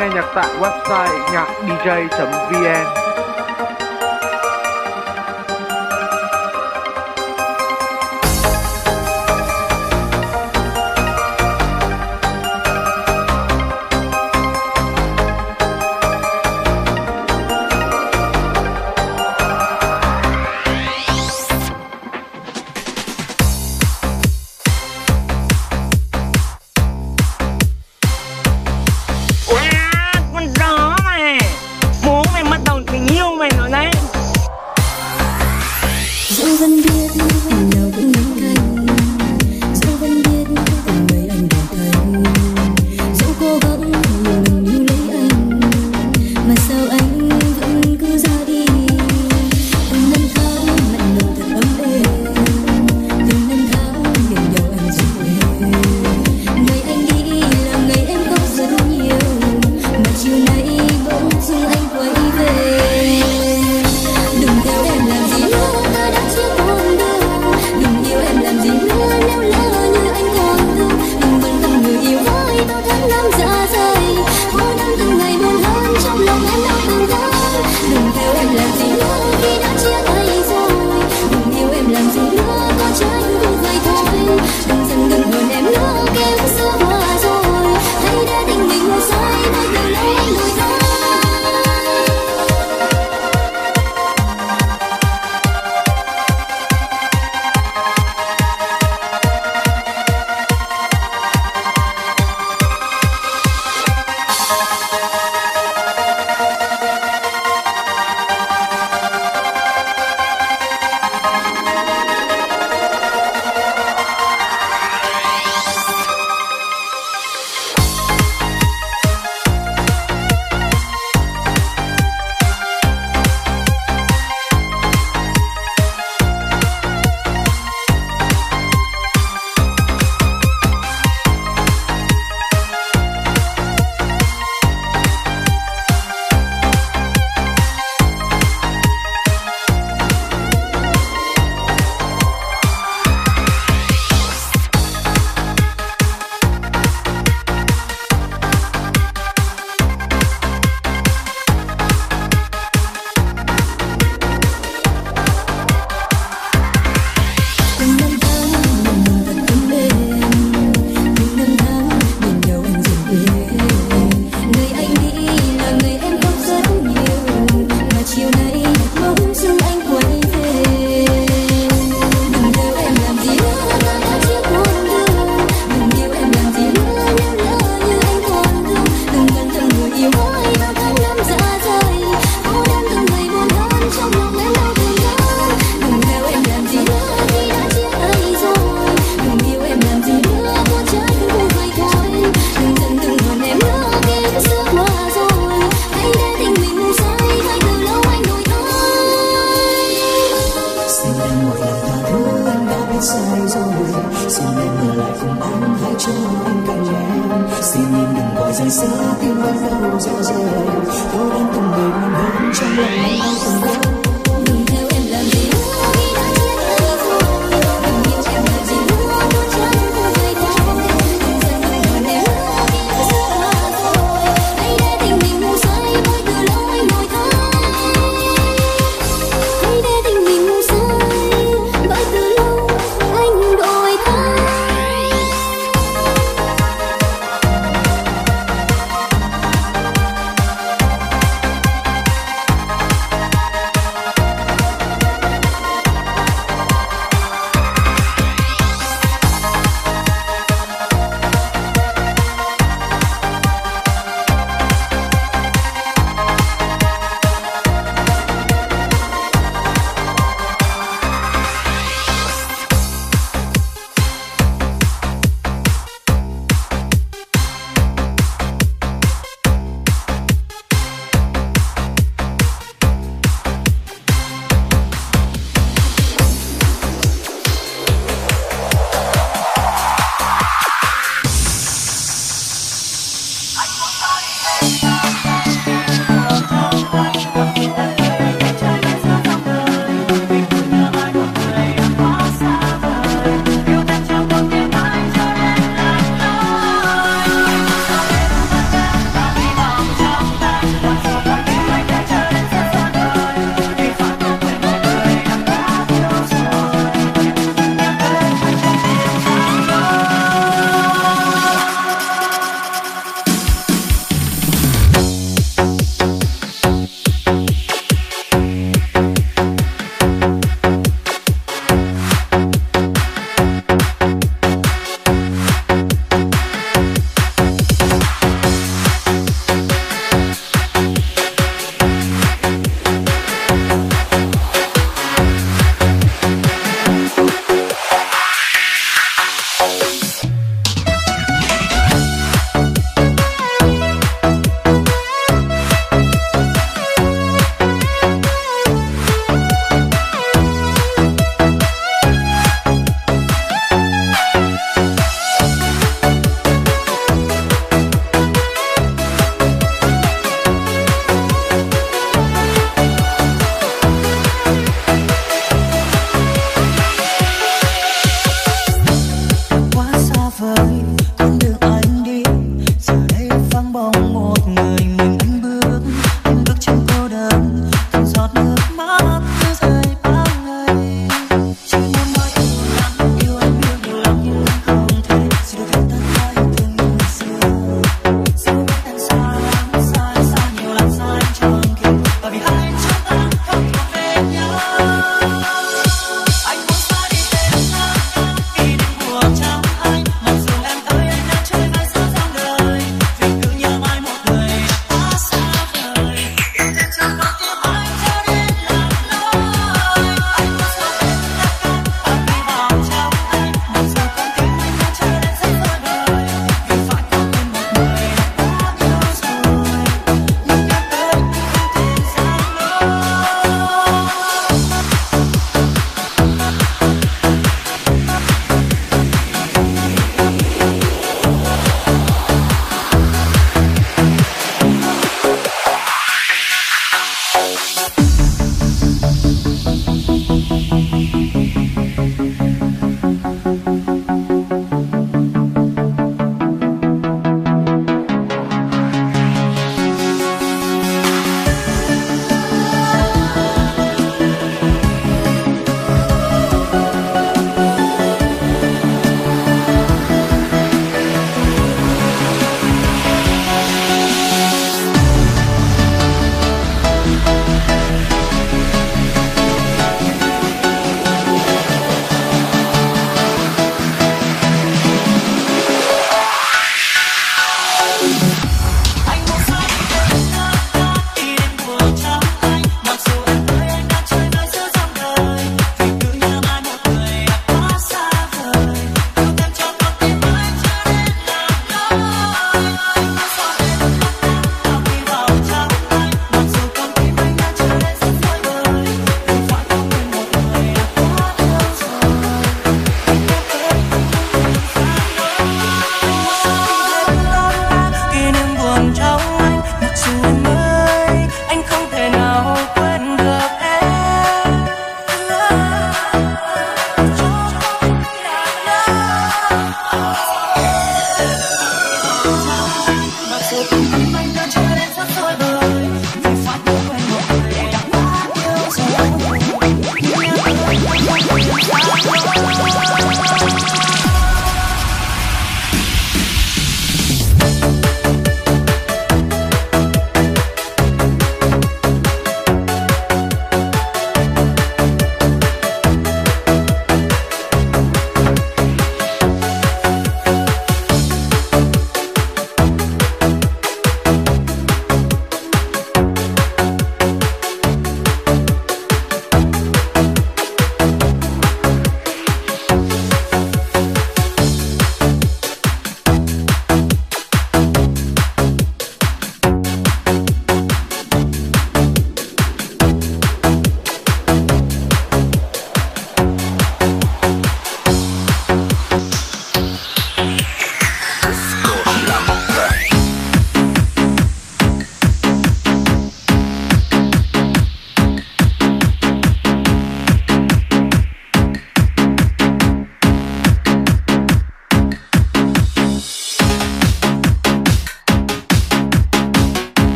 nghe nhạc tại website nhacdj.vn.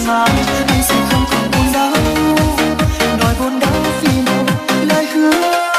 mà anh sẽ không còn buồn đau, nỗi buồn đau vì một lời hứa.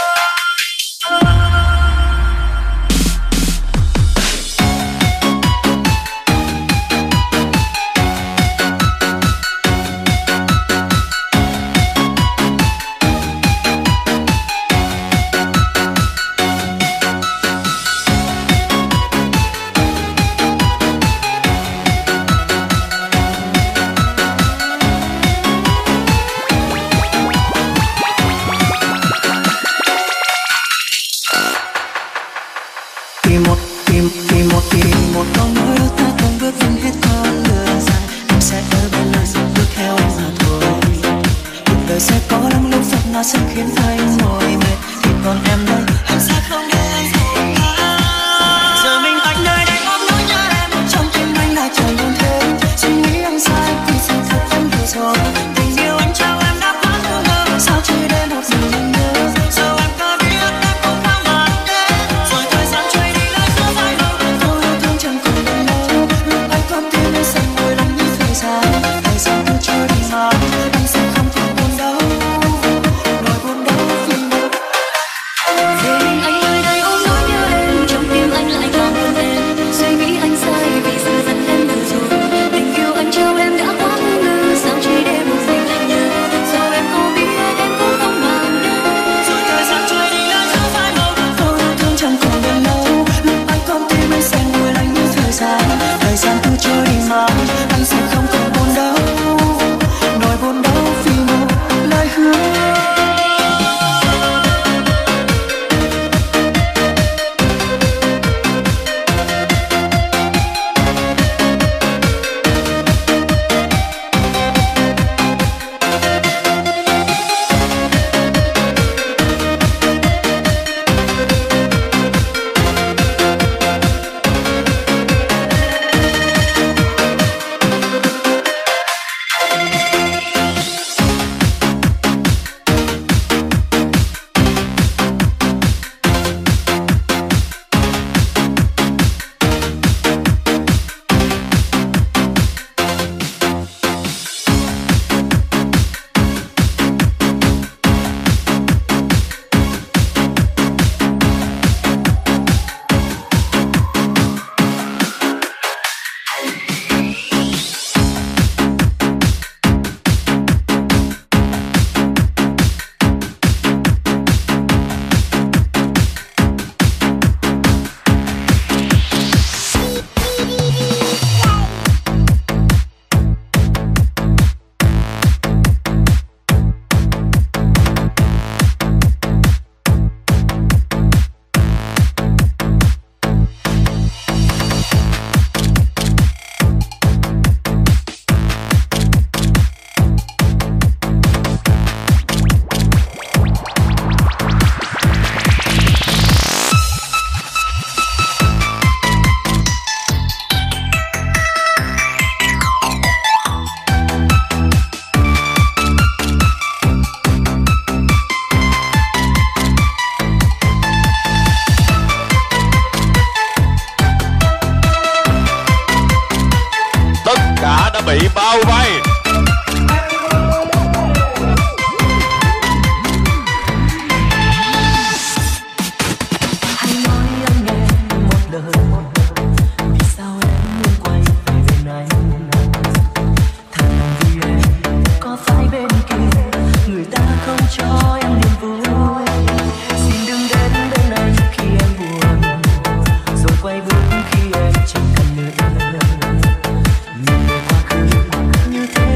Một câu nói đó ta không bước vẫn hết con đường dài, em sẽ ở bên lời dừng bước theo anh mà thôi. Cuộc đời sẽ có lắm lúc giận nó sẽ khiến anh mỏi mệt, thì còn em đây anh sẽ không để anh buồn ngã. Giờ mình anh nơi đây ôm nỗi nhớ em, trong tim anh lại chẳng buồn thêm. Suy nghĩ anh sai thì sự thật em hiểu rồi, tình yêu anh trao em đã quá ngu ngơ, sao chỉ để một mình anh nhớ. Giờ em có biết em cũng đang mãi đến, rồi thời gian trôi đi lối giữa vai đầu. Chẳng còn bên đâu, lúc anh con tim anh sẽ ngồi lặng như thời gian cứ trôi đi mà anh sẽ không còn buồn đau, nỗi buồn đau vì một. Về mình anh nơi đây ôm nỗi nhớ em, trong tim anh lại càng buồn em. Suy nghĩ anh sai vì sự giận em nhiều rồi, tình yêu anh trao em đã quá ngu ngơ, sao chỉ để một mình anh nhớ. Giờ em có biết em cũng không màng đến, rồi thời gian trôi đi lỡ giữa phai màu. Câu yêu thương chẳng còn bên đâu, lúc anh con tim anh sẽ ngồi lặng như thời gian cứ trôi đi mà anh sẽ không còn buồn đau, nỗi buồn đau vì một lời hứa. Bị bao vây. Hãy nói anh nghe một lời, vì sao em luôn quay về bên anh? Thật lòng vì em có phải bên kia người ta không cho em niềm vui. Xin đừng đến bên anh khi em buồn, rồi quay bước khi em chẳng cần nữa. Nhìn về quá khứ như thế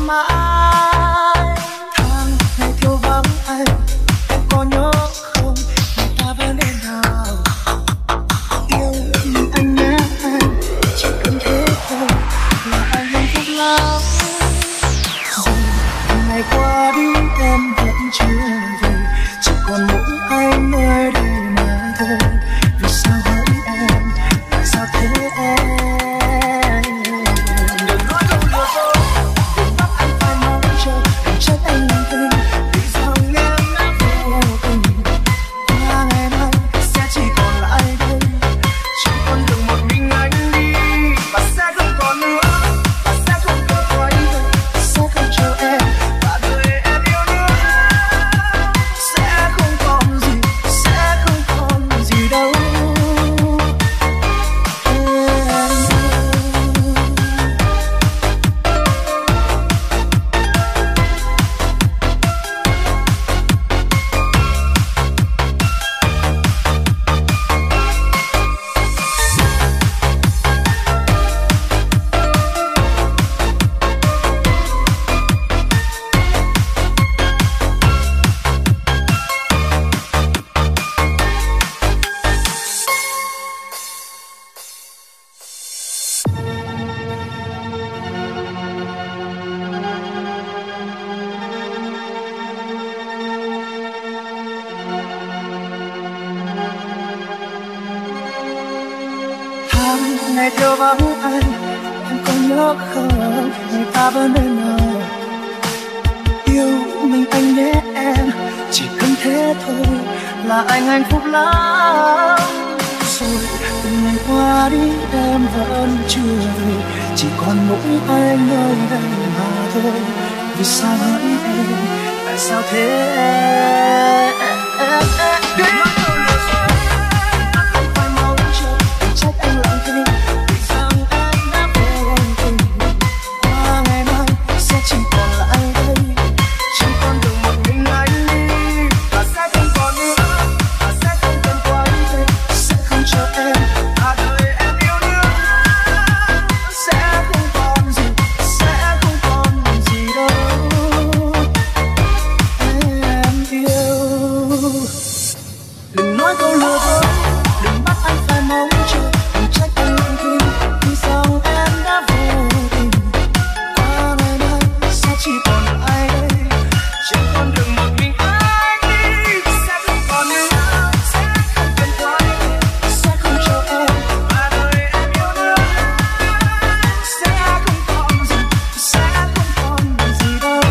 mãi. Tháng ngày thiếu vắng anh, em có nhớ không? Ngày ta vẫn êm đào. Yêu nhưng anh nhé anh, chỉ cần thế thôi là anh hạnh phúc lắm. Rồi ngày qua đi em vẫn chưa về, chỉ còn mỗi anh nơi đây mà thôi. Vì sao hỡi em, tại sao thế em? Đừng nói câu lừa dối, đừng bắt anh phải mong chờ, đừng trách anh làm tình, vì rằng em đã vô tình. Qua ngày mai sẽ chỉ còn lại đây, chỉ con đường một mình anh đi, và sẽ không còn nữa, và sẽ không còn quay về, sẽ không chờ em, và đời em yêu nữa. Sẽ không còn gì, sẽ không còn gì đâu. Tháng ngày thiếu vắng anh, em có nhớ không? Ngày ta vẫn bên nhau. Yêu mình anh nhé em, chỉ cần thế thôi là anh hạnh phúc lắm. Rồi từng ngày qua đi em vẫn chưa về, chỉ còn mỗi anh nơi đây mà thôi. Vì sao hỡi em, tại sao thế em? Đừng nói câu lừa dối, đừng bắt anh phải mong chờ, đừng trách anh lặng thinh, vì rằng em đã vô tình. Qua ngày mai sẽ chỉ còn lại đây, trên con đường một mình anh đi, sẽ không còn nữa, sẽ không cần quay về, sẽ không chờ em, và đời em yêu nữa. Sẽ không còn gì, sẽ không còn gì đâu.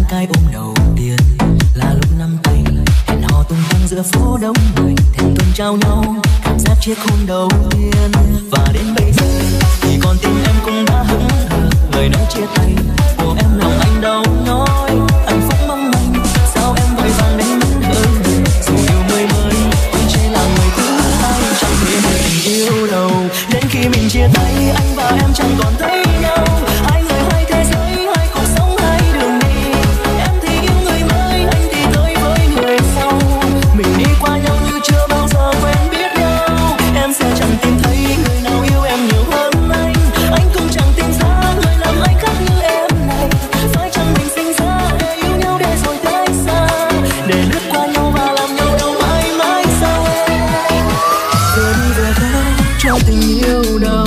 cái ôm đầu tiên là lúc nắm tay hẹn hò tung tăng giữa phố đông người, thèm tuần trao nhau cảm giác chiếc hôn đầu tiên. Và đến bây giờ thì con tim em cũng đã hững hờ, lời nói chia tay của em lòng anh đâu nói hạnh phúc mong manh. Sao em vội vàng đến mất hơi người, dù yêu mới mới anh chỉ là người thứ hai, chẳng thể hiểu tình yêu đâu. Đến khi mình chia tay anh và em chẳng còn thấy nhau, hai người hai thế giới, hai cuộc sống hai đường đi. Em thì yêu người mới, anh thì tới với người sau, mình đi qua nhau như chưa bao giờ quen biết nhau. Em sẽ chẳng tìm thấy người nào yêu em nhiều hơn anh cũng chẳng tìm ra người làm anh khác như em này. Phải chăng mình sinh ra để yêu nhau để rồi cách xa, để lướt qua nhau và làm nhau đâu mãi mãi sao em. Giờ đi về đâu cho tình yêu đâu.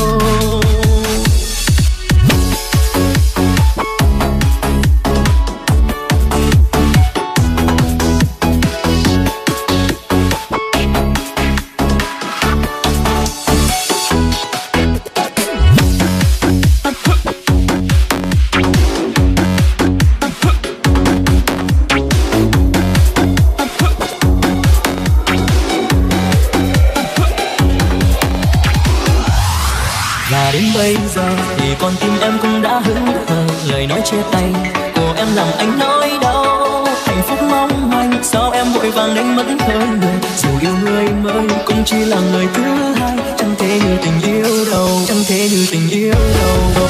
Đến bây giờ thì con tim em cũng đã hững hờ, lời nói chia tay của em làm anh nói đau. Hạnh phúc mong manh sao em vội vàng đánh mất hơi người, dù yêu người mới cũng chỉ là người thứ hai. Chẳng thể như tình yêu đâu, chẳng thể như tình yêu đâu.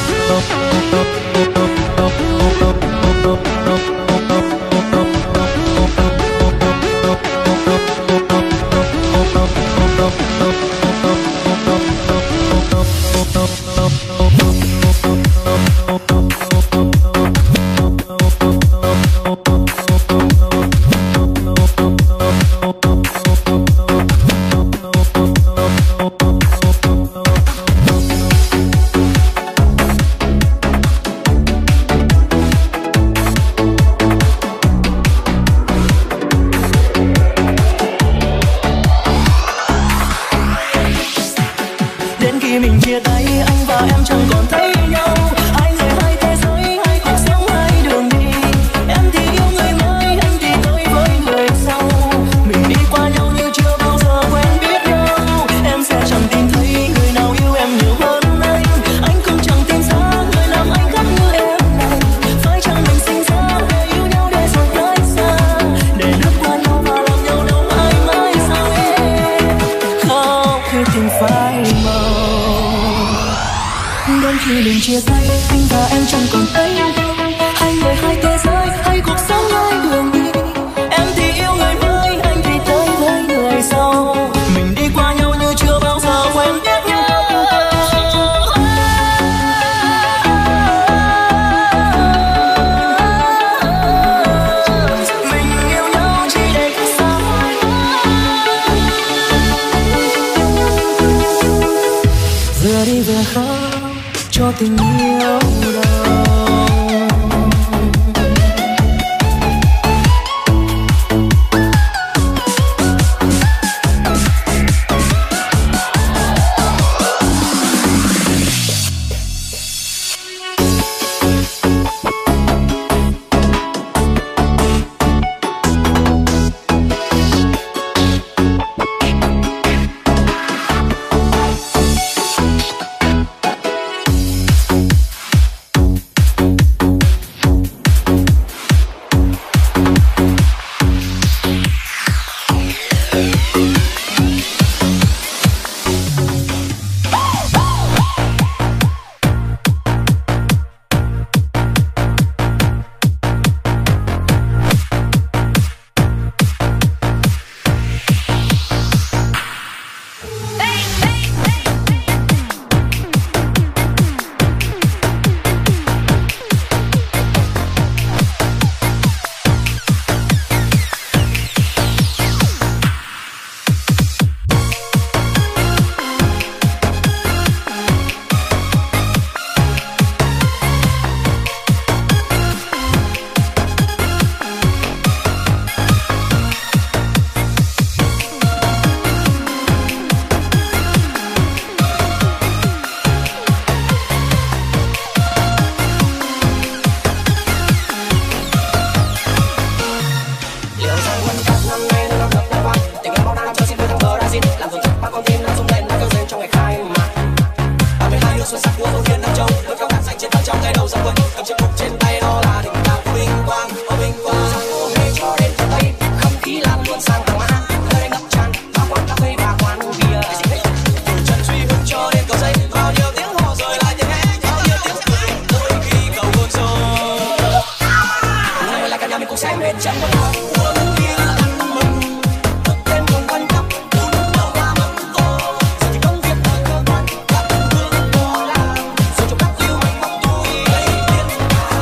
nhà mình cùng xem hết trận một nào uống bia ăn mừng thức đêm cùng quanh cặp đun nấu hoa mâm tô giờ thì công việc ở cơ quan các hương bỏ làm rồi trong các yêu anh mong tôi lấy tiền cá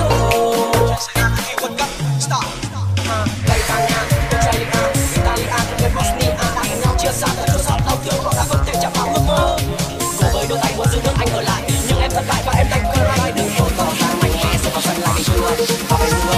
đồ sẽ là khi World Cup start Tây Ban Nha Italia Italia người Bosnia đang hẹn nhau chia xa tại chỗ sót đau thương họ đã không thể chạm vào ước mơ cùng với đôi tay muốn giữ nước anh ở lại nhưng em thất bại và em đánh cờ rai đừng vội tỏ ra mạnh mẽ sẽ có giận lại bị chưa và phải chưa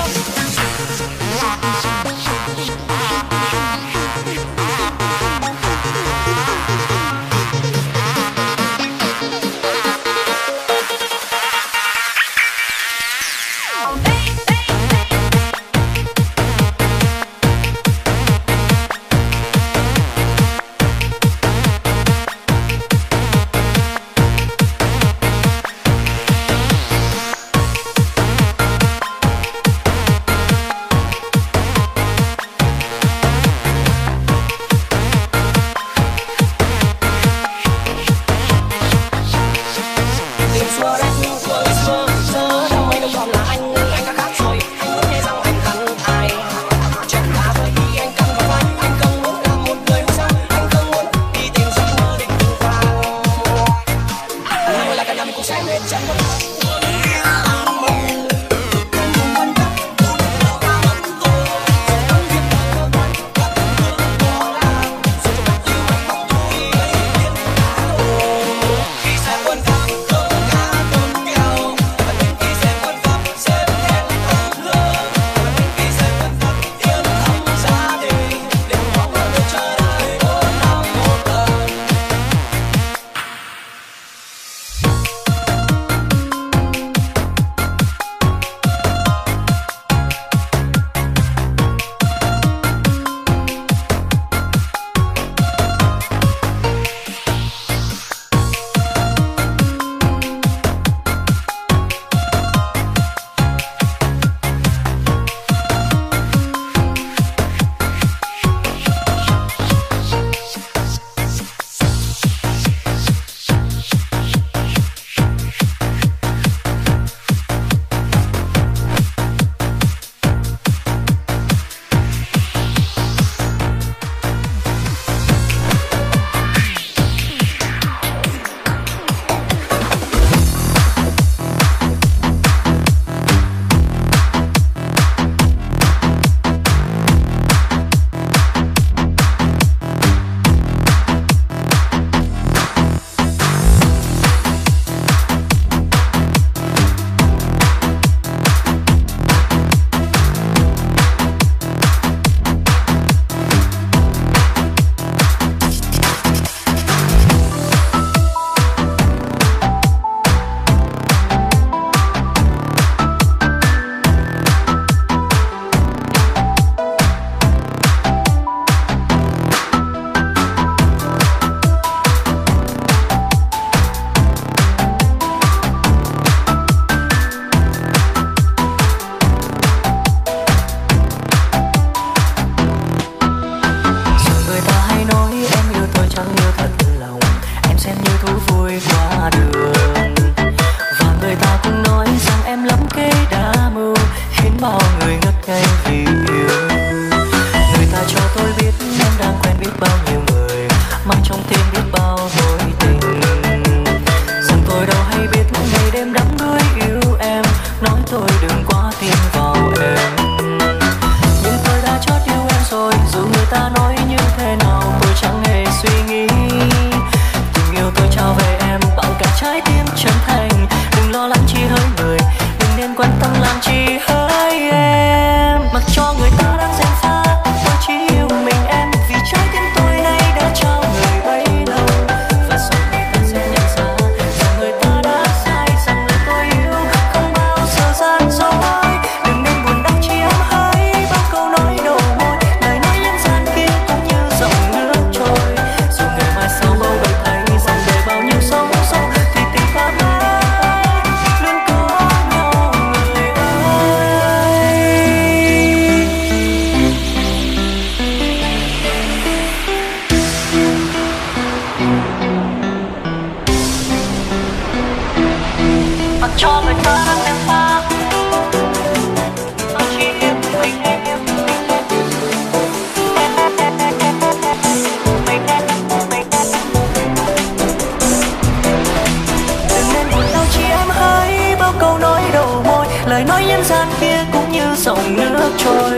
cho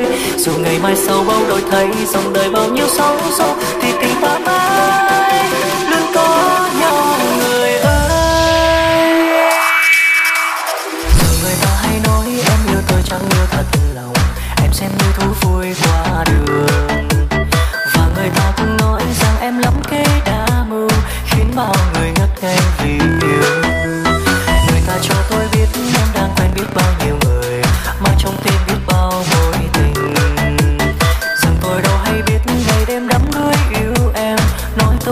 Dù ngày mai sau bao đổi thay, dòng đời bao nhiêu sóng gió, thì tình ta mãi luôn có nhau người ơi. Giờ người ta hay nói em yêu tôi chẳng yêu thật lòng, em xem như thú vui qua đường. Và người ta cũng nói rằng em lắm kế đa mưu, khiến bao người ngất ngây vì yêu. Người ta cho tôi biết em đang quen biết bao nhiêu người, mang trong tim biết bao mối tình. Rằng tôi đâu hay biết ngày đêm đắm đuối yêu em, nói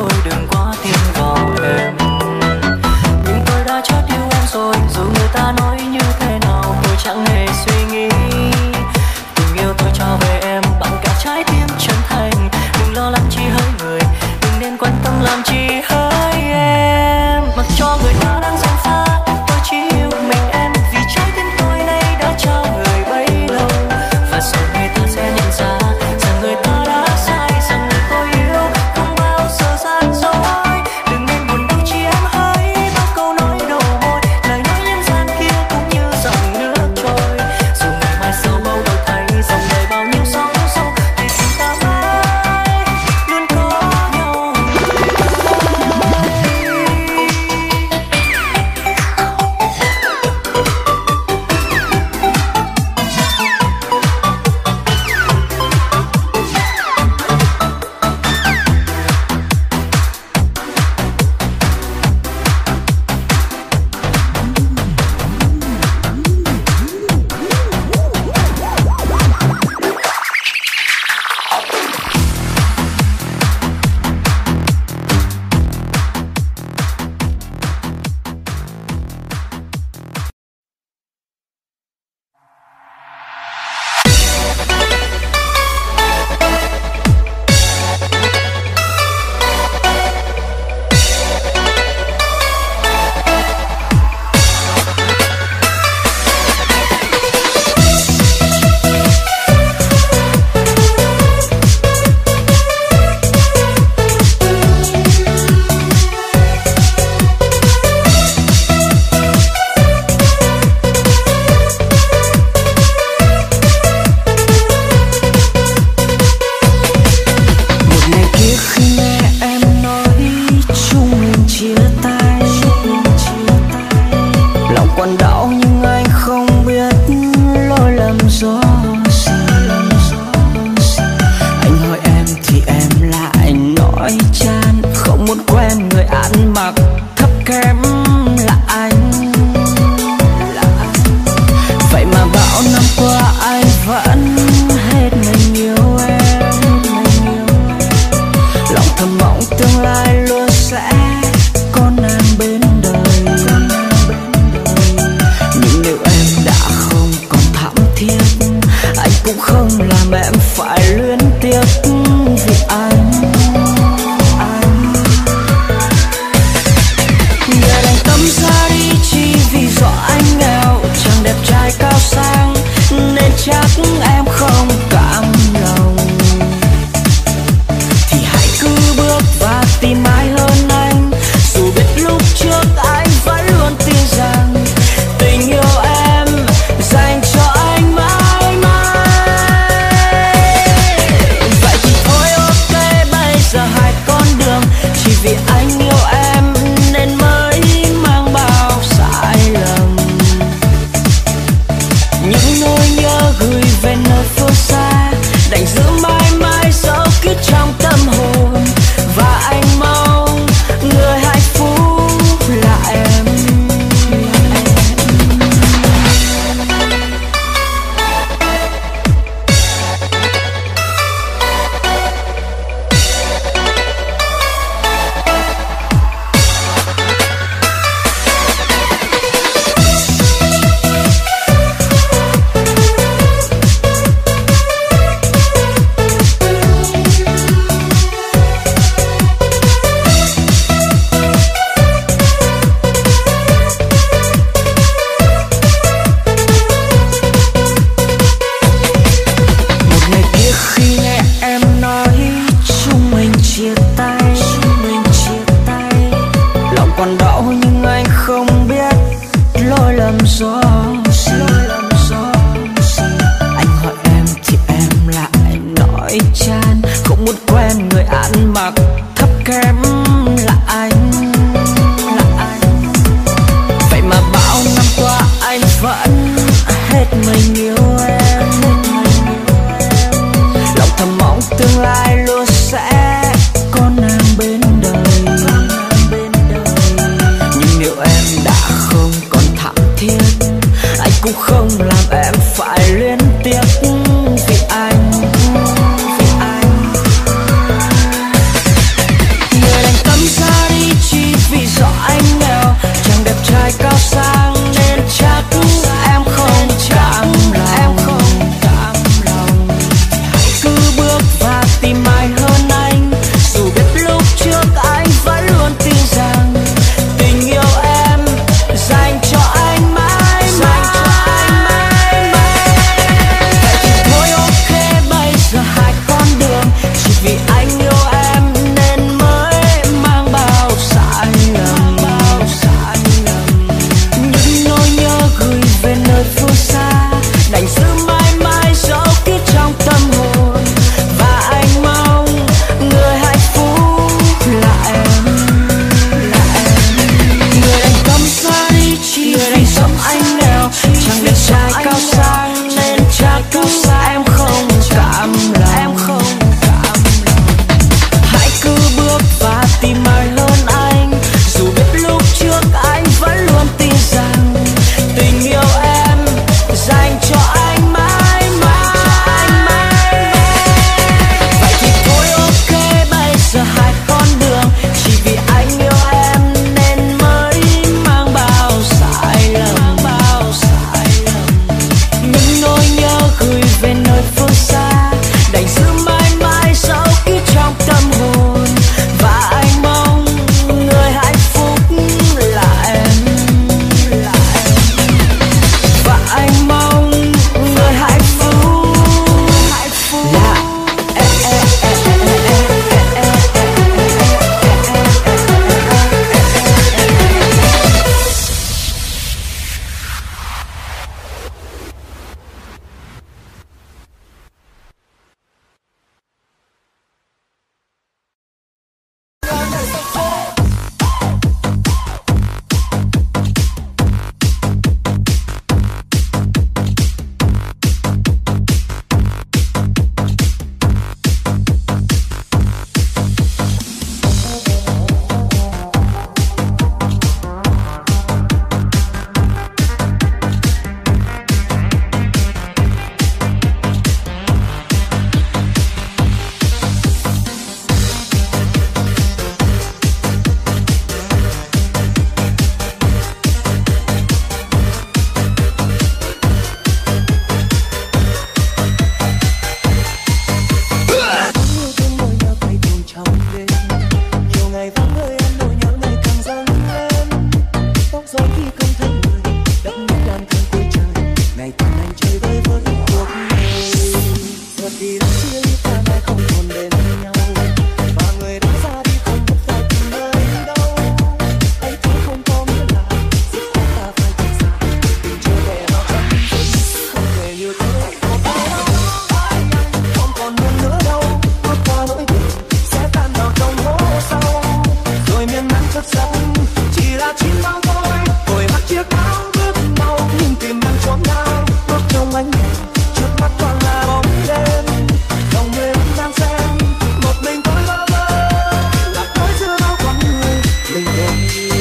Vì đã chia ly ta mai không còn bên nhau, và người đã ra đi không biết phải tìm nơi đâu. Anh thấy không có nghĩa là dứt khoát ta phải cách xa, tìm trở về vào trong giấc không hề như thế. Một ngày nào đó với anh không còn buồn nữa đâu, bước qua nỗi buồn sẽ tan vào trong hố sâu, rồi miên man chất giấc chỉ là chim bao thôi. Vội mặc chiếc áo ướt màu nhưng tìm đang trốn nào, bước trong ánh đèn trước mắt toàn là bóng đêm. Dòng người vẫn đang xem một mình tôi bơ vơ, lạc lối giữa bao con người mình đôi.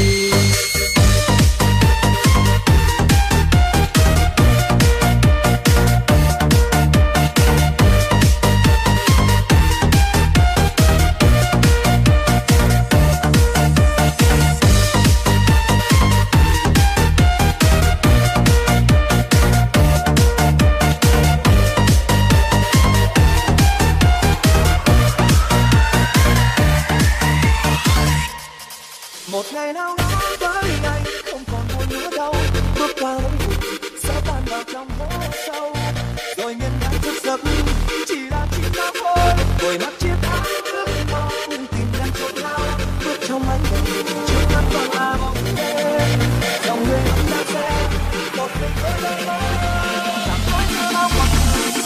Một ngày nào đó với anh không còn buồn nữa đâu, bước qua nỗi buồn sẽ tan vào trong hố sâu, rồi miên man thức giấc chỉ là chim bao thôi. Vội mặc chiếc áo ướt màu nhưng tìm đang chỗ nào, bước trong ánh đèn trước mắt toàn là bóng đêm. Dòng người vẫn đang xem một mình tôi bơ vơ, chẳng nói nữa bao con người.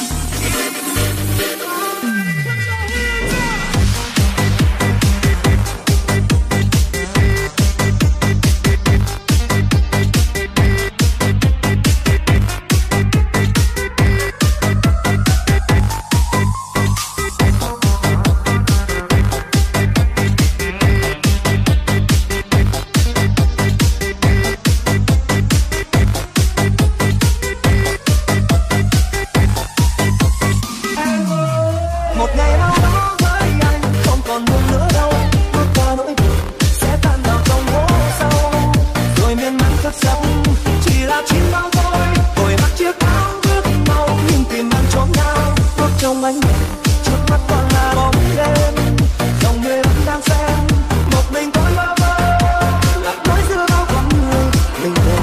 Một ngày nào đó với anh không còn buồn nữa đâu, bước qua nỗi buồn sẽ tan vào trong hố sâu, rồi miên man thức giấc chỉ là chim bao thôi. Vội mặc chiếc áo ướt màu nhưng tìm đang trốn nào, bước trong ánh đèn trước mắt toàn là bóng đêm. Dòng người vẫn đang xem một mình tôi bơ vơ, lạc lối giữa bao con người mình đôi.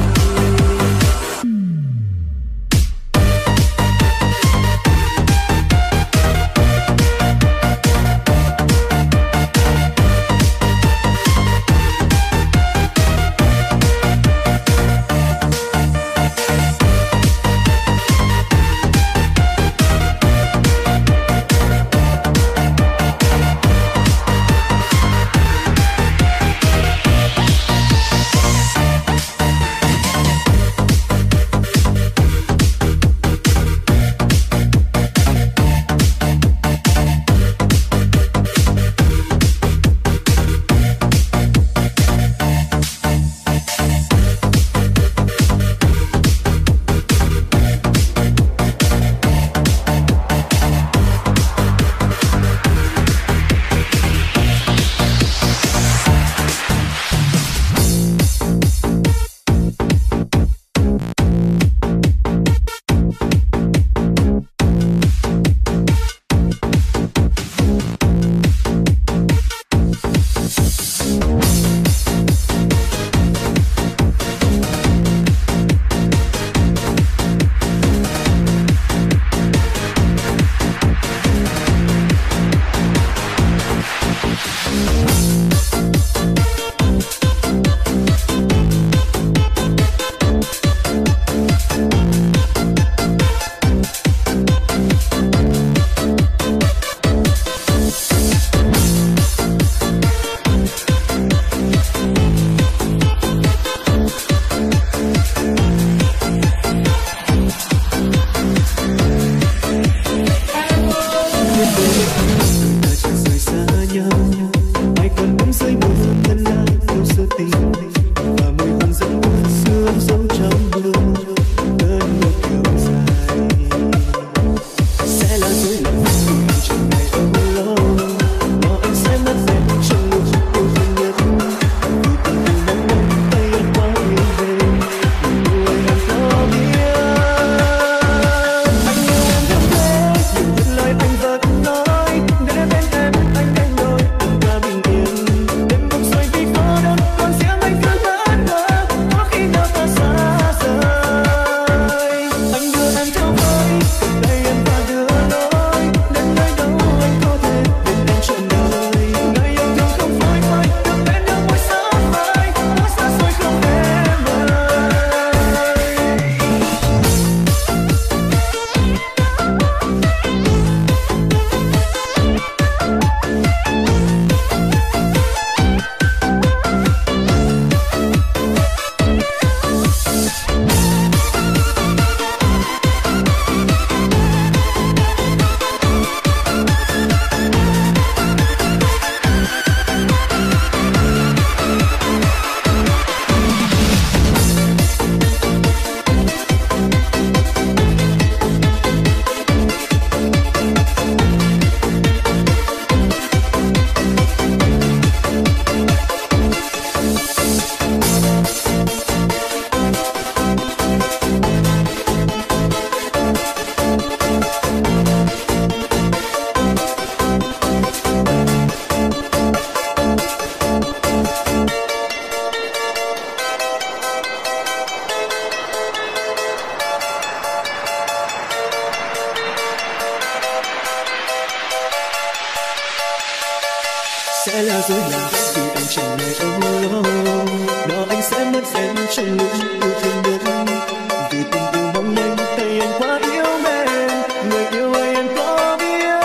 sẽ là dối lòng vì anh chẳng này âu lâu. Đó anh sẽ mất em trong lúc yêu thương đến vì tình yêu mong manh tay anh quá yếu mềm. Người yêu ơi em có biết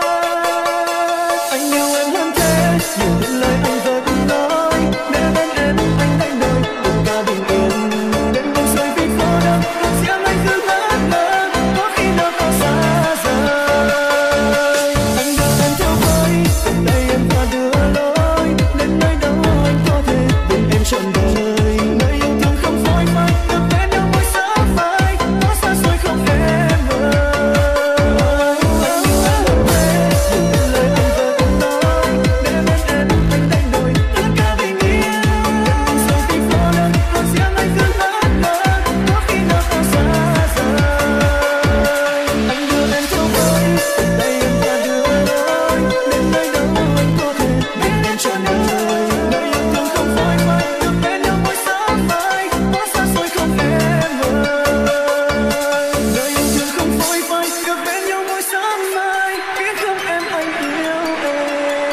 anh yêu em hơn thế, nhiều những lời anh vẫn nói. Để bên em anh đánh đời tất cả bình yên. Đêm đông rơi vì phố đông riêng anh cứ ngỡ ngàng, có khi nào có xa rời. Anh đưa em theo với từng tay em qua đưa lối đến nơi đâu anh có thể bên em trọn đời. Nơi yêu thương không phôi phai được bên nhau mỗi sáng phai, có xa xôi không em ơi. Anh yêu em hơn thế, những lời anh vẫn nói. Để bên em anh đánh đổi tất cả bình yên. Đêm đông rơi vì phố đông còn riêng anh cứ ngỡ ngàng, có khi nào có xa rời. Anh đưa em theo với từng tay em qua đưa lối đến nơi đâu anh có thể bên em trọn đời. Nơi yêu thương không phôi phai được bên nhau mỗi sáng phai, có xa xôi không em ơi. Nơi yêu thương không phôi phai được bên nhau mỗi sáng mai, biết không em anh yêu em.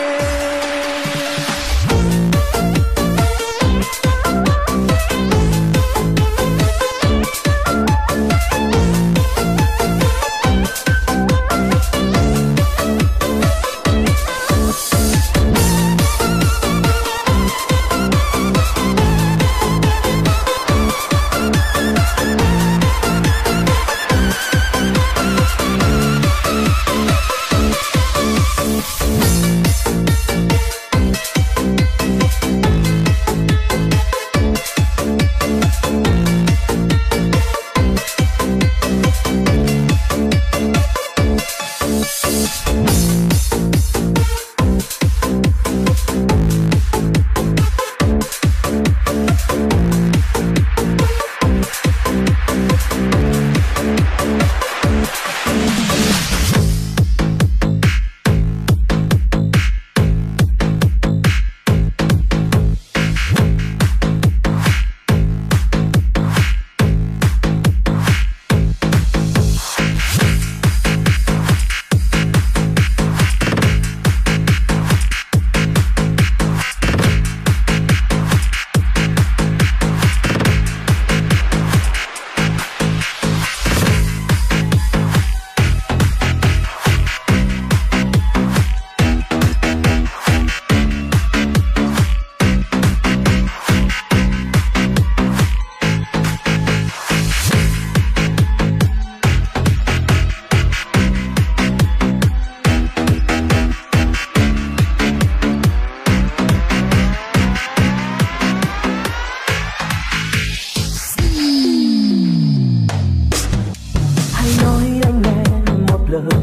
Hãy nói anh nghe một lời,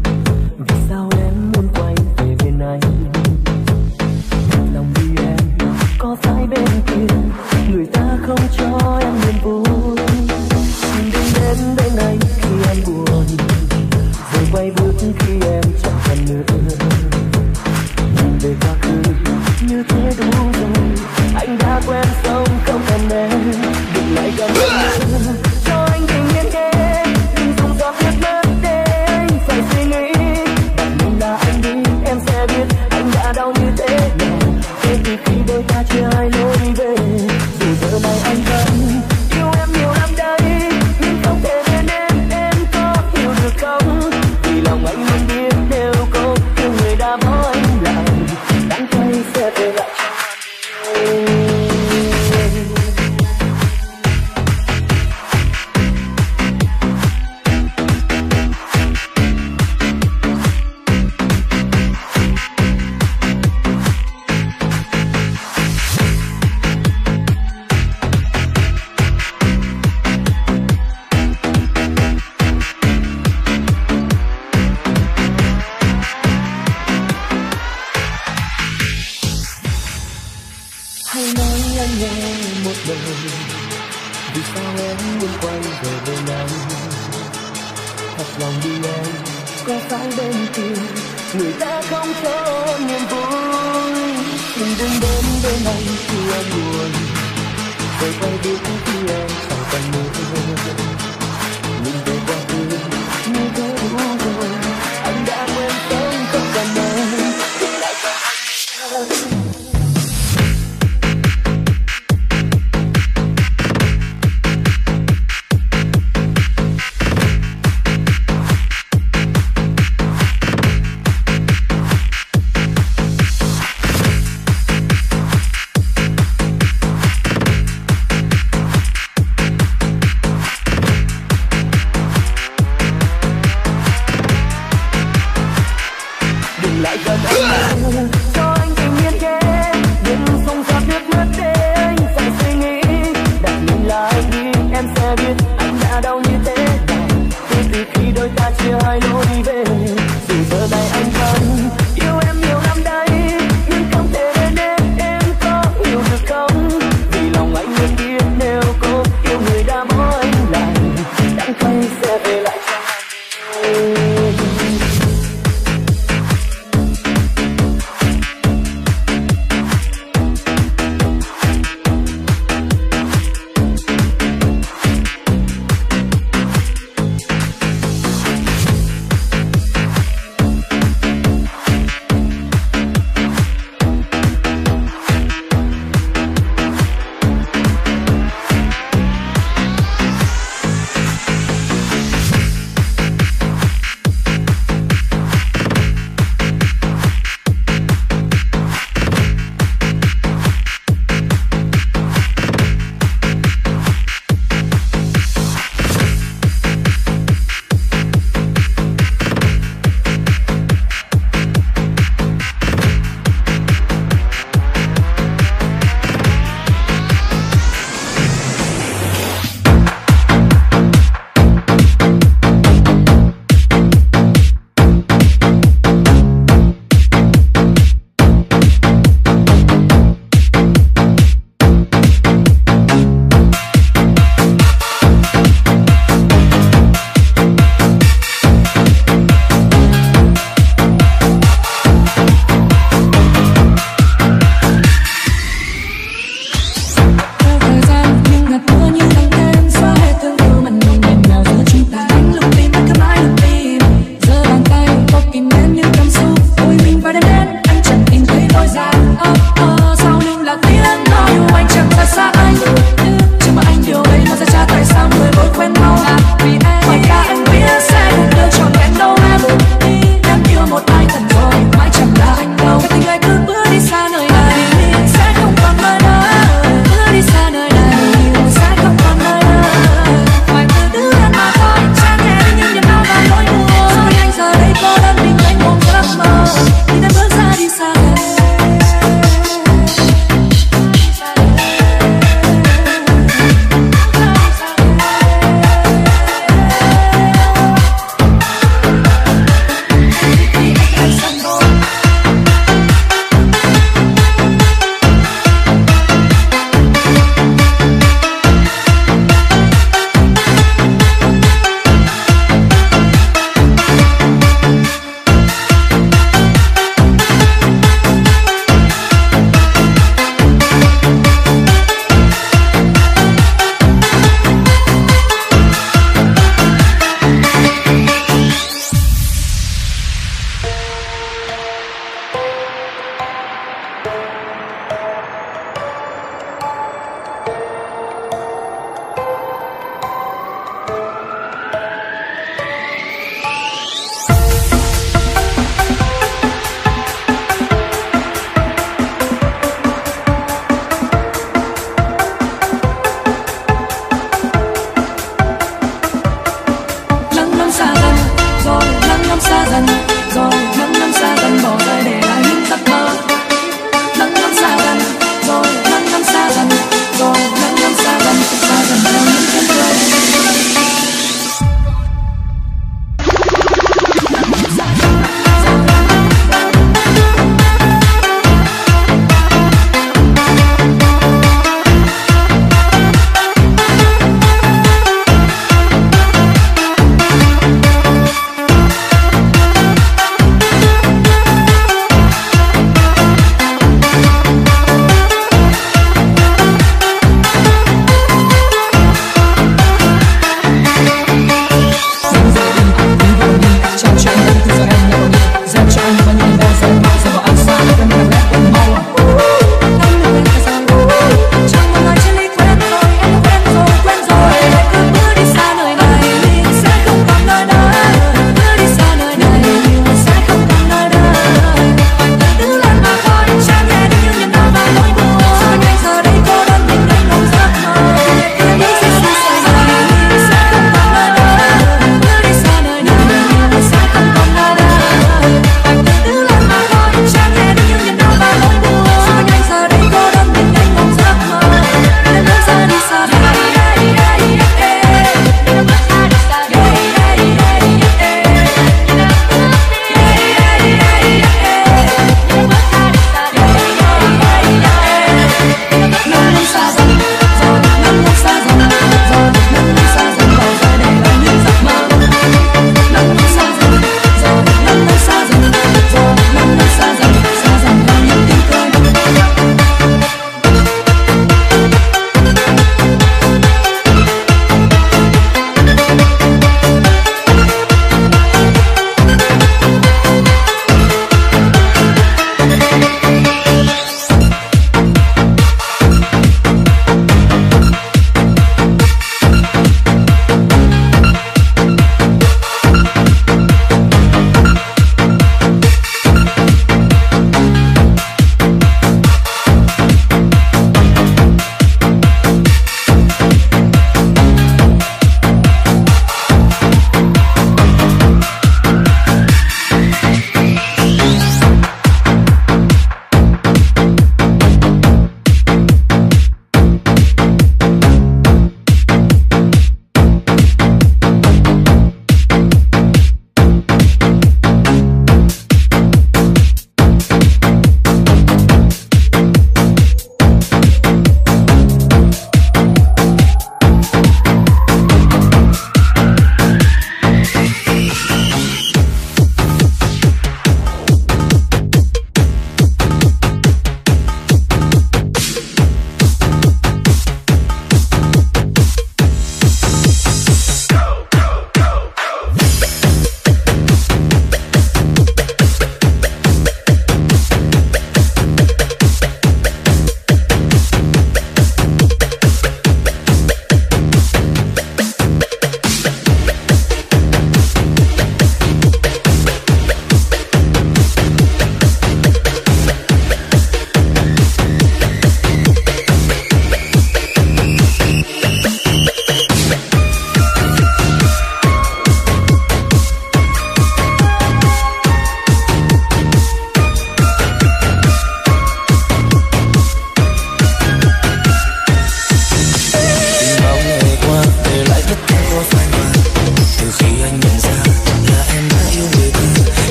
vì sao em muốn quay về bên anh? Thật lòng vì em có phải bên kia người ta không cho em niềm vui. Xin đừng đến bên anh khi em buồn, rồi quay bước khi em chẳng còn nữa. Nhìn về quá khứ như thế đủ rồi, anh đã quen sống không cần em. Đừng lại gần nữa cho anh tình yên em, đừng dùng giọt nước mắt để anh phải suy nghĩ. Bạn mình là anh đi em sẽ biết anh đã đau như thế nào. Thế từ khi đôi ta chia hai lối về, dù giờ này anh vẫn yêu em nhiều lắm đấy, nhưng không thể bên em có hiểu được không? Vì lòng anh luôn biết nếu có yêu người đã bỏ anh lại, đắng cay sẽ về lại cho anh. Hãy nói anh nghe một lời, vì sao em muốn quay về bên anh? Thật lòng đi em, có phải bên kia người ta không cho niềm vui? Xin đừng đến bên anh khi em buồn, rồi quay bước khi em chẳng còn nữa. Nhìn về quá khứ như thế đủ rồi, anh đã quên sống không cần em. Đừng lại cho anh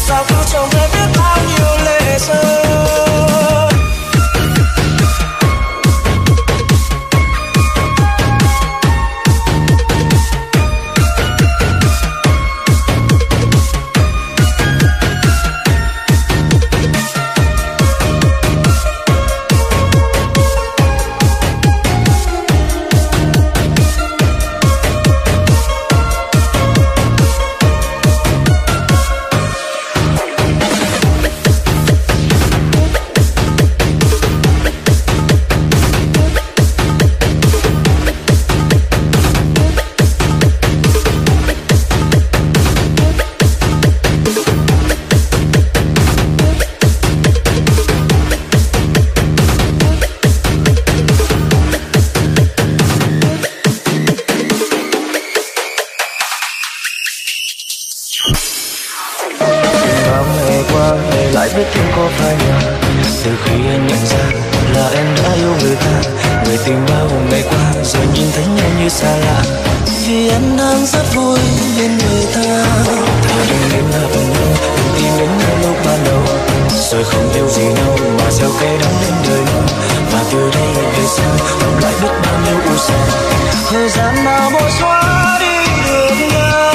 sao cứ trông thấy biết bao nhiêu lệ rơi. Lại biết thêm có phai nhạt từ khi anh nhận ra là em đã yêu người ta, người tình bao ngày qua rồi nhìn thấy nhau như xa lạ. Vì em đang rất vui bên người ta. Thà đừng nên là bằng nhau, đừng tìm đến ngay lúc ban đầu, rồi không yêu gì nhau mà gieo cây đắng đến đời nhau. Và từ đây về sau không lại biết bao nhiêu u sầu. Thời gian nào bôi xóa đi được nhau.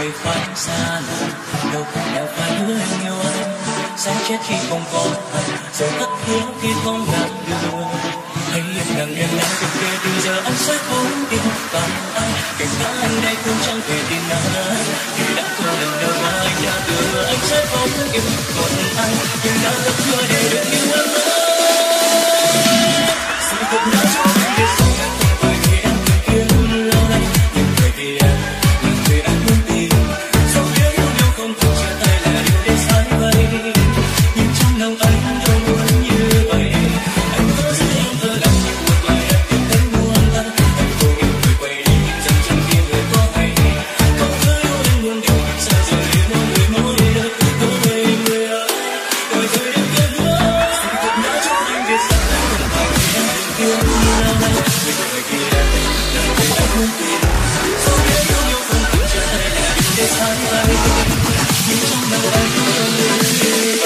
người phải xa lạ, đâu còn nào phải hứa em yêu anh, sẽ chết khi không có anh, rồi tất hứa khi không gặp được. Hãy im lặng em nghe từ kia, từ giờ anh sẽ không yêu còn ai, kể cả anh đây cũng chẳng thể tin ai. Vì đã có lần đầu mà anh đã từ, anh sẽ không yêu còn ai, vì đã rất hứa để được yêu em nữa. Sự thật đã cho anh biết rằng anh không phải vì em người kia lâu nay, nhưng bởi vì em là người anh muốn tìm. Dẫu biết yêu nhau không thể chia tay là điều để sai vậy, nhưng trong lòng anh đâu muốn như vậy. Anh có giữ em thơ lặng như một lời em tìm thấy buồn lắm. Anh cố yêu người quay đi nhưng rằng chẳng kia người có hay. Không cứ yêu anh muốn điều nhưng sao giờ yêu mỗi đời có về người ơi. Rồi thôi đừng kết hứa. Sự thật đã cho anh biết rằng anh không phải vì em đừng yêu như lâu nay, nhưng bởi vì em là người anh muốn tìm. Dẫu biết yêu nhau không thể chia tay là điều để sai vậy, nhưng trong lòng anh đâu muốn như vậy.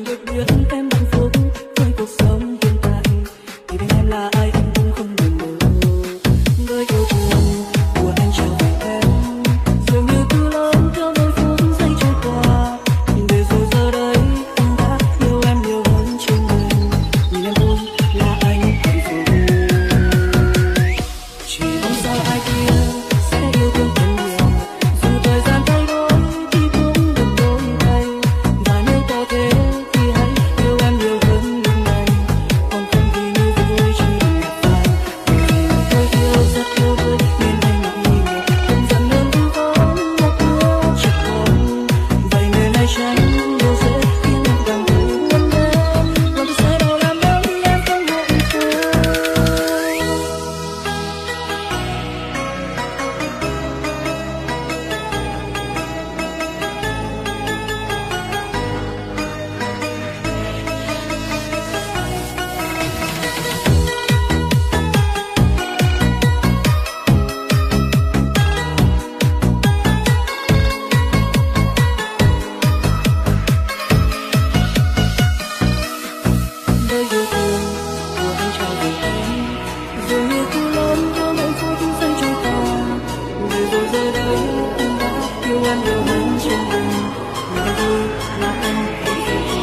được biết em hạnh phúc với cuộc sống hiện tại, thì bên em là ai anh cũng không buồn nữa. Với yêu thương của anh trao về em, dường như cứ lớn theo mỗi phút giây trôi qua. Để rồi giờ đây anh đã yêu em nhiều hơn trên mình, nhìn em vui là anh hạnh phúc. Chỉ mong sao ai kia sẽ yêu thương em nhiều, dù thời gian thay đổi thì cũng đừng đổi thay. Và nếu có thể thì hãy yêu em nhiều hơn lúc này, còn không thì như vui chỉ đừng gặp phải. Vì tôi yêu rất yêu tôi nên anh mặc nghi ngờ, không dặn hơn thứ vốn một đứa trẻ con. Vậy nên hãy tránh điều dễ khiến em cảm thấy buồn bã, lòng tôi sẽ đau làm đớn em không hạnh phúc. Với yêu thương của anh trao về em, dường như cứ lớn theo mỗi phút giây trôi qua. Để rồi giờ đây anh đã yêu em nhiều hơn trên mình, niềm vui là anh hạnh phúc.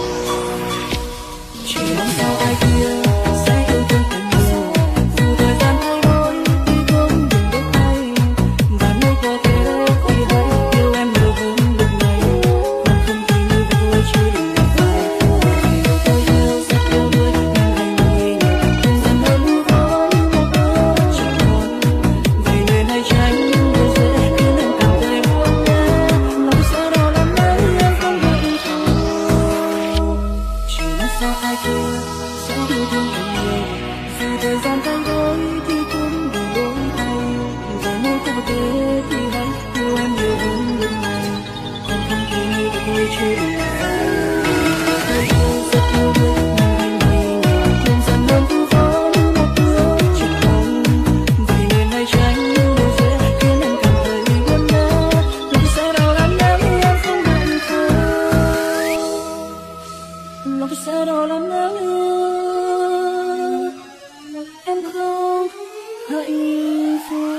Chỉ mong sao ai kia sẽ yêu thương em nhiều, dù thời gian thay đổi thì cũng đừng đổi thay. Và nếu có thể thì hãy yêu em nhiều hơn lúc này, còn không thì như vui chỉ đừng gặp phải. Vì tôi yêu rất yêu tôi nên anh mặc nghi ngờ, không dám hơn như vốn một đứa trẻ con. Vậy nên hãy tránh điều dễ khiến em cảm thấy buồn bã, lòng sẽ đau làm đớn em không hạnh phúc. Chỉ mong sao ai kia sẽ yêu thương em nhiều, dù thời gian thay đổi thì cũng đừng đổi thay. Và nếu có thể thì hãy yêu em nhiều hơn lúc này, còn không thì như vui chỉ đừng gặp phải. Tôi yêu rất yêu tôi nên anh nghi ngờ, không dám hơn thứ vốn một đứa trẻ con. Vậy nên hãy tránh điều dễ khiến em cảm thấy buồn bã, lòng sẽ đau làm đớn em không hạnh phúc. Lòng tôi sẽ đau làm đớn em không hạnh phúc.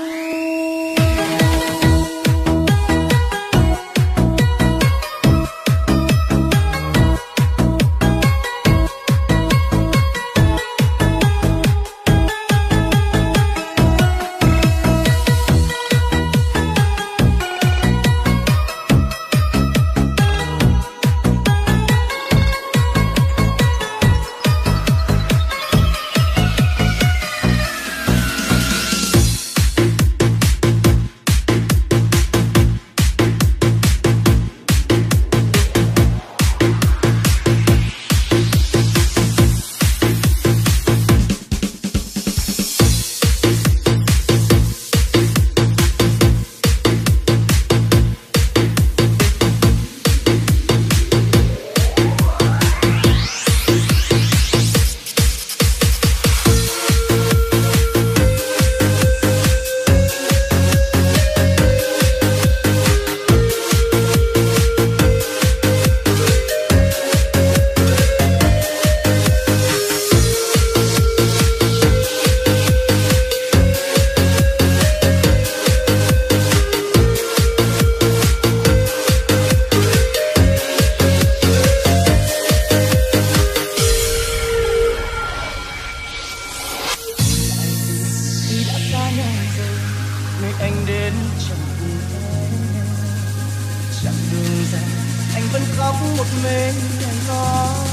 Khi đã xa nhau rồi, nơi anh đến chẳng cùng em. Chặng đường dài anh vẫn khóc một mình anh nói.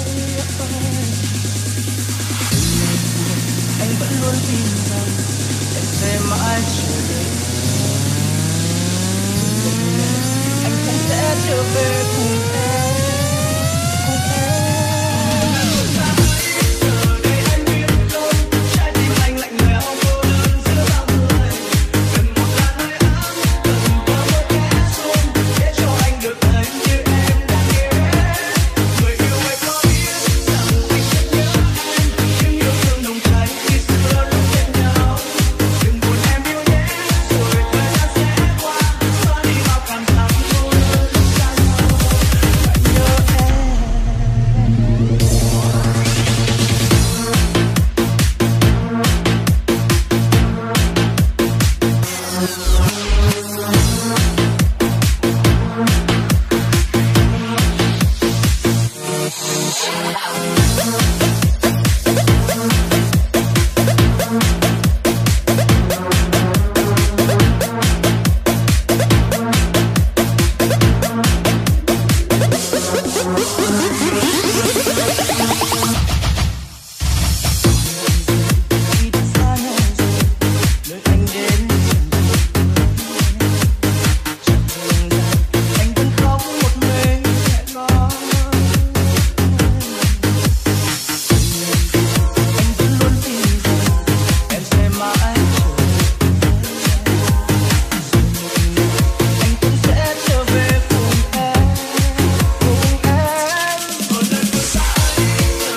Anh vẫn luôn tin rằng em sẽ mãi chờ đợi. Anh cũng sẽ trở về cùng em, cùng em. Hãy subscribe cho kênh Ghiền Mì Gõ để không bỏ lỡ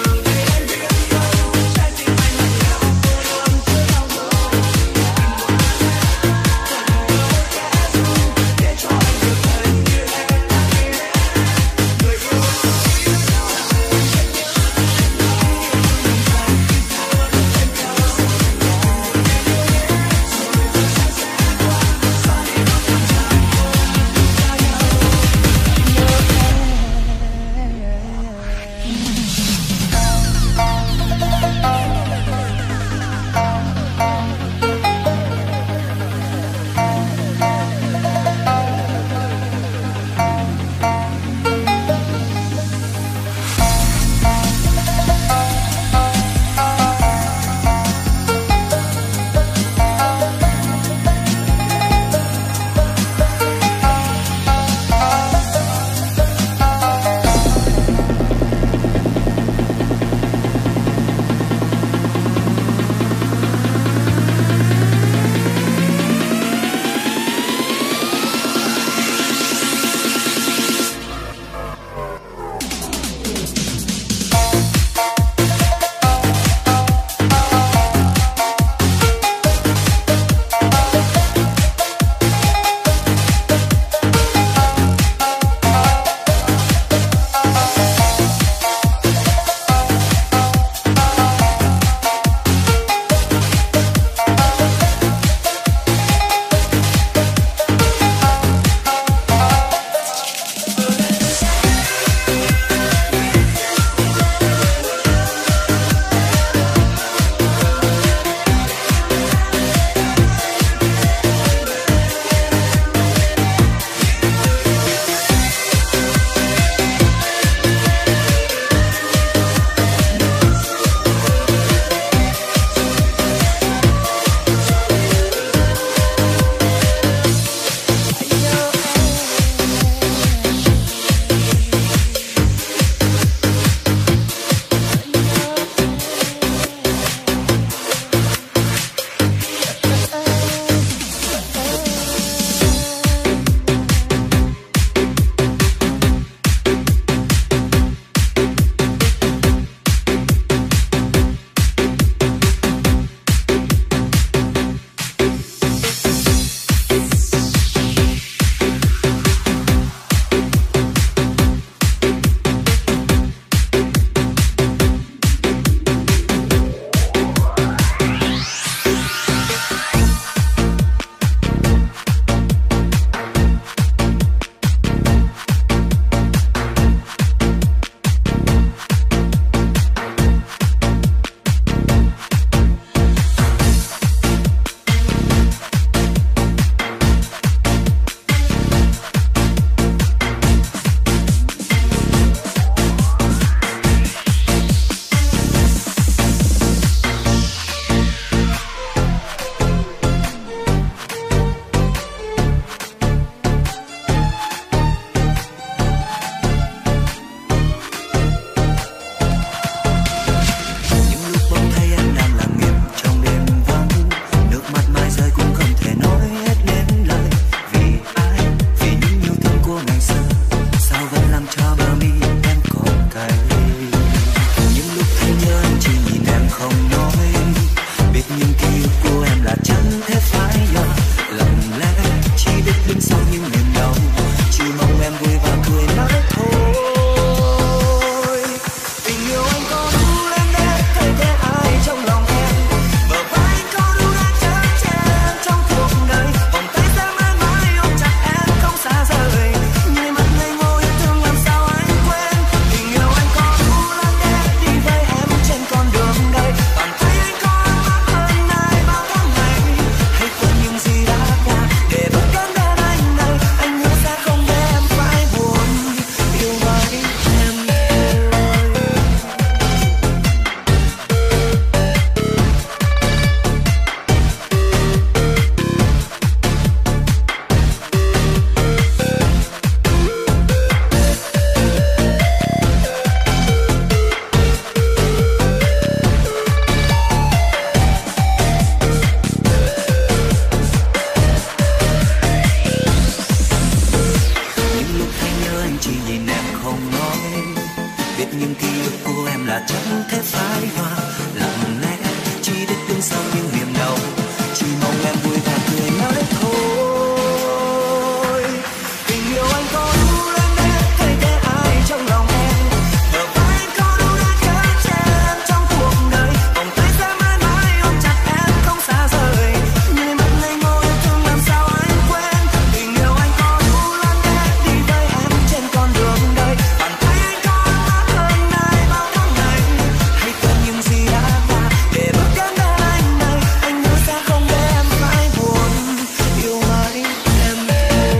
biết những ký ức của em là chẳng thể phai nhòa, lặng lẽ chỉ để đứng sau những niềm đau, chỉ mong em vui và cười nói thôi. Tình yêu anh có đủ lớn để thay thế ai trong lòng em, bờ vai anh có đủ để chở che em trong cuộc đời, vòng tay sẽ mãi mãi ôm chặt em không xa rời, người mắt ngây ngô yêu thương làm sao anh quên. Tình yêu anh có đủ lớn để đi với em trên con đường đời, bàn tay anh có ấm áp hơn ai bao tháng ngày, hãy quên những gì đã qua để bước đến bên anh này, anh hứa sẽ không để em phải buồn, yêu mãi em thôi.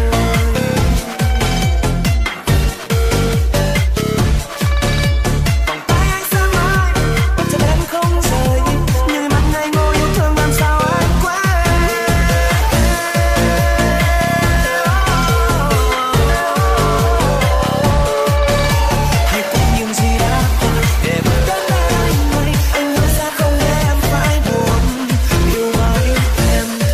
Vòng tay anh sẽ mãi ôm chặt em không rời, người mắt ngây ngô yêu thương làm sao anh quên. Hãy quên những gì đã qua để bước đến bên anh này, anh hứa sẽ không để em phải buồn, yêu mãi em thôi.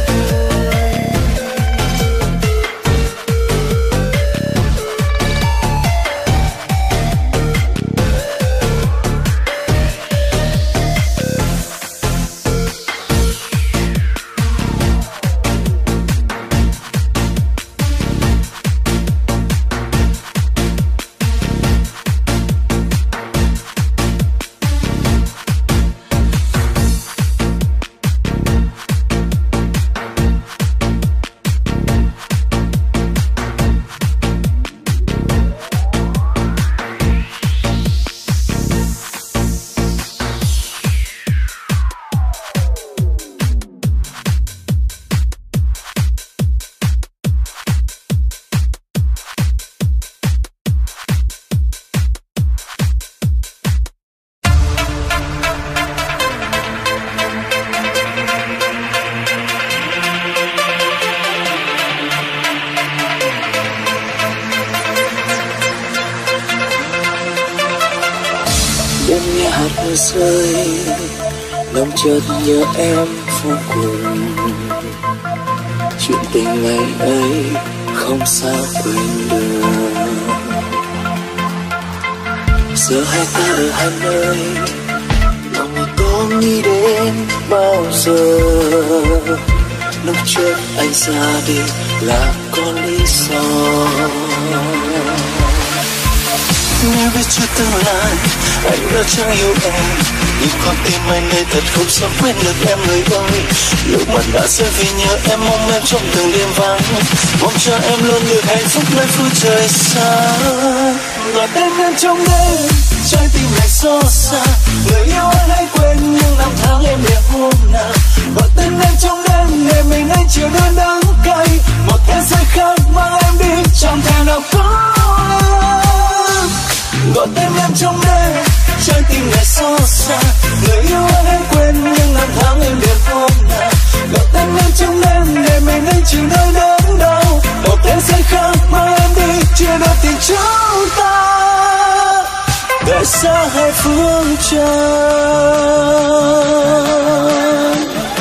Đêm nghe hạt mưa rơi, lòng chợt nhớ em vô cùng. Chuyện tình ngày ấy không sao quên được. Giờ hai ta ở hai nơi, lòng người có nghĩ đến bao giờ. Lúc trước anh ra đi là có lý do. Nếu biết chưa tương lai, anh đã chẳng yêu em, nhưng con tim anh nơi thật không sao quên được em người ơi. Nước mắt đã rơi vì nhớ em, mong em trong từng đêm vắng, mong cho em luôn được hạnh phúc nơi phương trời xa. Gọi tên em trong đêm, trái tim lại xót xa. Người yêu anh hãy quên những năm tháng em để hôm nào. Gọi tên em trong đêm, để mình anh chịu đớn đắng cay. Một thế giới khác mang em đi, chẳng thể nào có em. Gọi tên em trong đêm, trái tim lại xót xa. Người yêu anh hãy quên những năm tháng em để hôm nào. Gọi tên em trong đêm, để mình anh chịu đớn đớn đau. Một thế giới khác mang em đi, chia đôi tình chúng ta. Tại sao hai phương trời.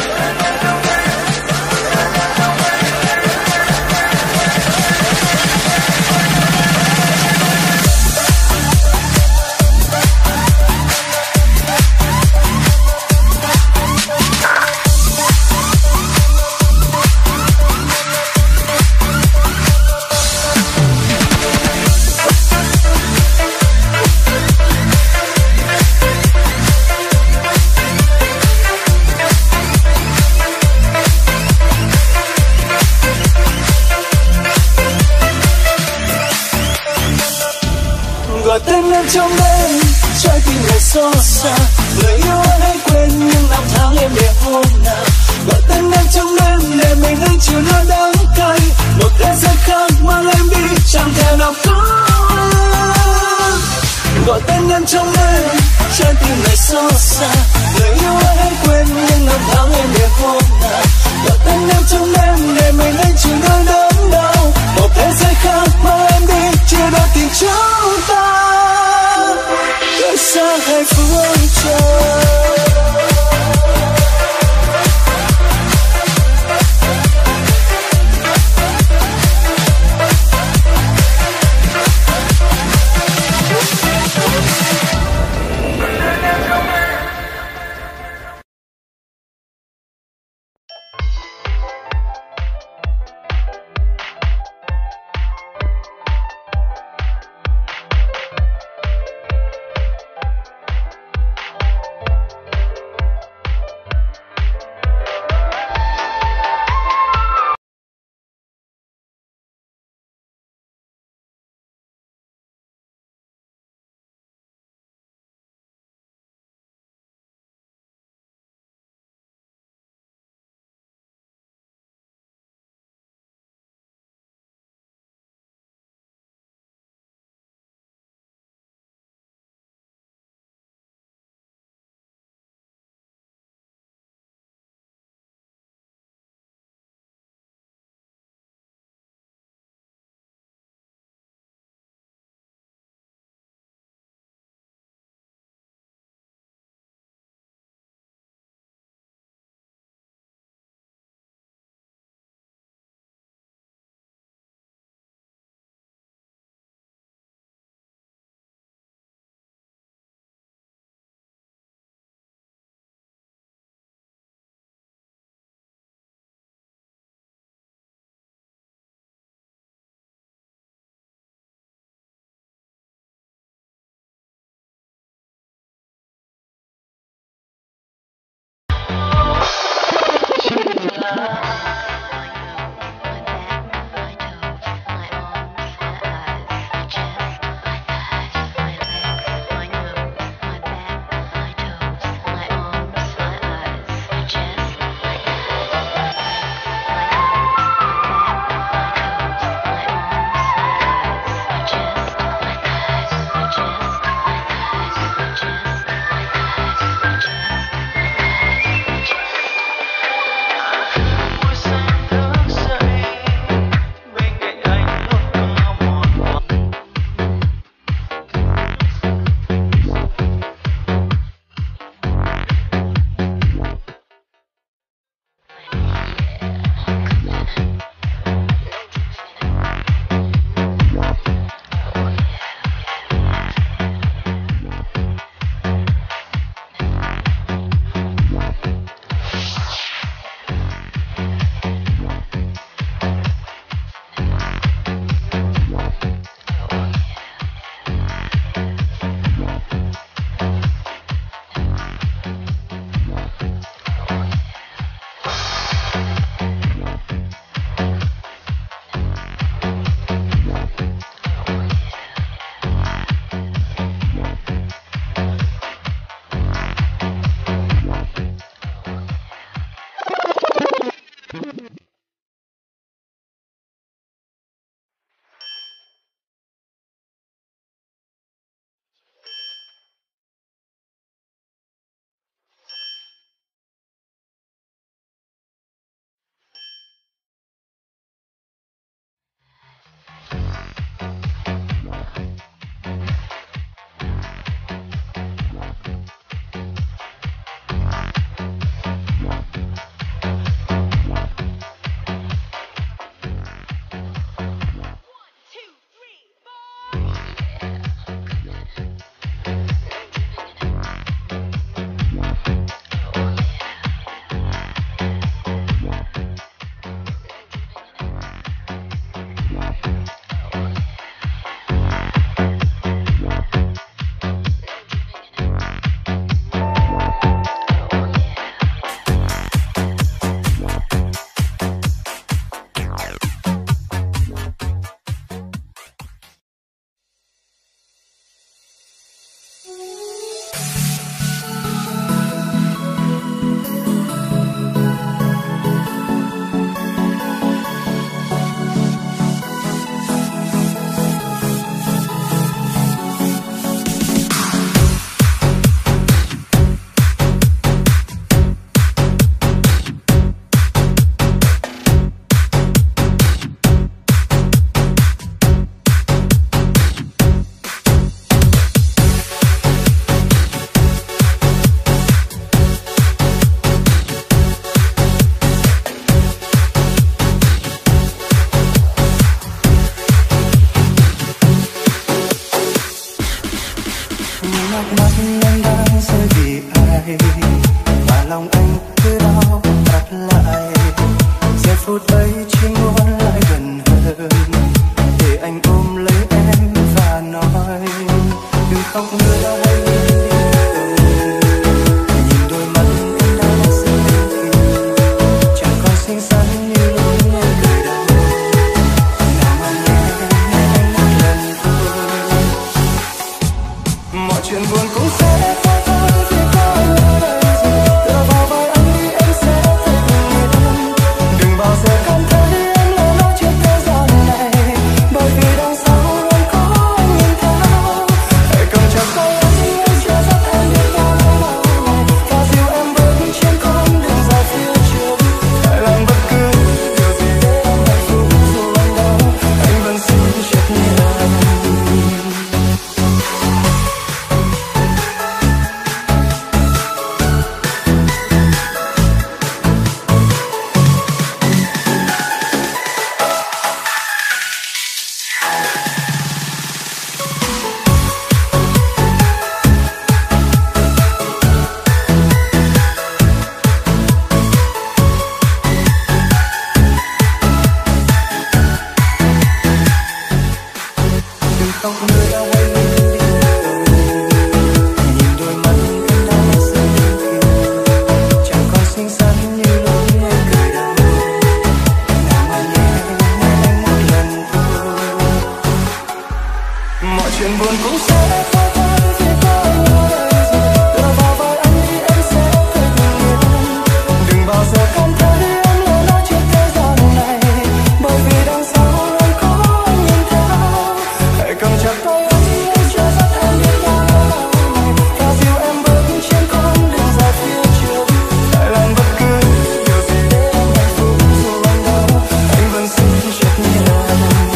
Gọi tên em trong đêm, trái tim lại xót xa. Người yêu anh hãy quên những năm tháng em để hôm nào. Gọi tên em trong đêm, để mình anh chịu đớn đắng cay. Một thế giới khác mang em đi, chẳng thể nào có em. Gọi tên em trong đêm, trái tim lại xót xa. Người yêu anh hãy quên những năm tháng em để hôm nào. Gọi tên em trong đêm, để mình anh chịu đớn đớn đau. Một thế giới khác mang em đi, chia đôi tình chúng ta. Tại sao hai phương trời. nước mắt em đang rơi vì ai mà lòng anh cứ đau đặt lại. Giây phút ấy chỉ muốn lại gần hơn để anh ôm lấy em và nói đừng khóc nữa hãy nhìn đôi mắt em đã rơi khi chẳng còn xinh xắn như lúc em cười đầu. Nào mà nghe anh một lần thôi, mọi chuyện buồn cũng sẽ qua thôi vì có anh ở đây rồi. Tựa vào vai anh đi em sẽ thấy bình yên. Đừng bao giờ cảm thấy em là lối trên thế gian này, bởi vì đằng sau luôn có anh nhìn theo. Hãy cầm chặt tay anh chưa dắt em đi qua nơi này, và dìu em bước trên con đường dài phía trước. Hãy làm bất cứ điều gì để em hạnh phúc, dù anh đau anh vẫn xin chấp nhận. Đừng khóc nữa hãy nhìn đi, nhìn đôi mắt em đã rơi khi chẳng còn xinh xắn như lúc em cười đầu. Nào mà nghe anh một lần thôi, mọi chuyện buồn cũng sẽ qua thôi vì có anh ở đây rồi. Tựa vào vai anh đi em sẽ thấy bình yên. Đừng bao giờ cảm thấy em là lối trên thế gian này, bởi vì đằng sau luôn có anh nhìn theo. Hãy cầm chặt tay anh chưa dắt em đi qua nơi này, và dìu em bước trên con đường dài phía trước. Hãy làm bất cứ điều gì để em hạnh phúc, dù anh đau anh vẫn xin chấp nhận.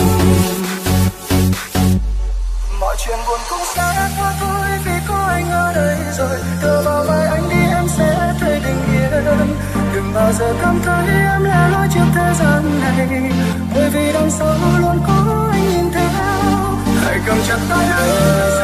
Mọi chuyện buồn cũng sẽ qua thôi vì có anh ở đây rồi. Tựa vào vai anh đi em sẽ thấy bình yên. Đừng bao giờ cảm thấy em là lối trước thế gian này, bởi vì đằng sau luôn có anh nhìn theo. Hãy cầm chặt tay anh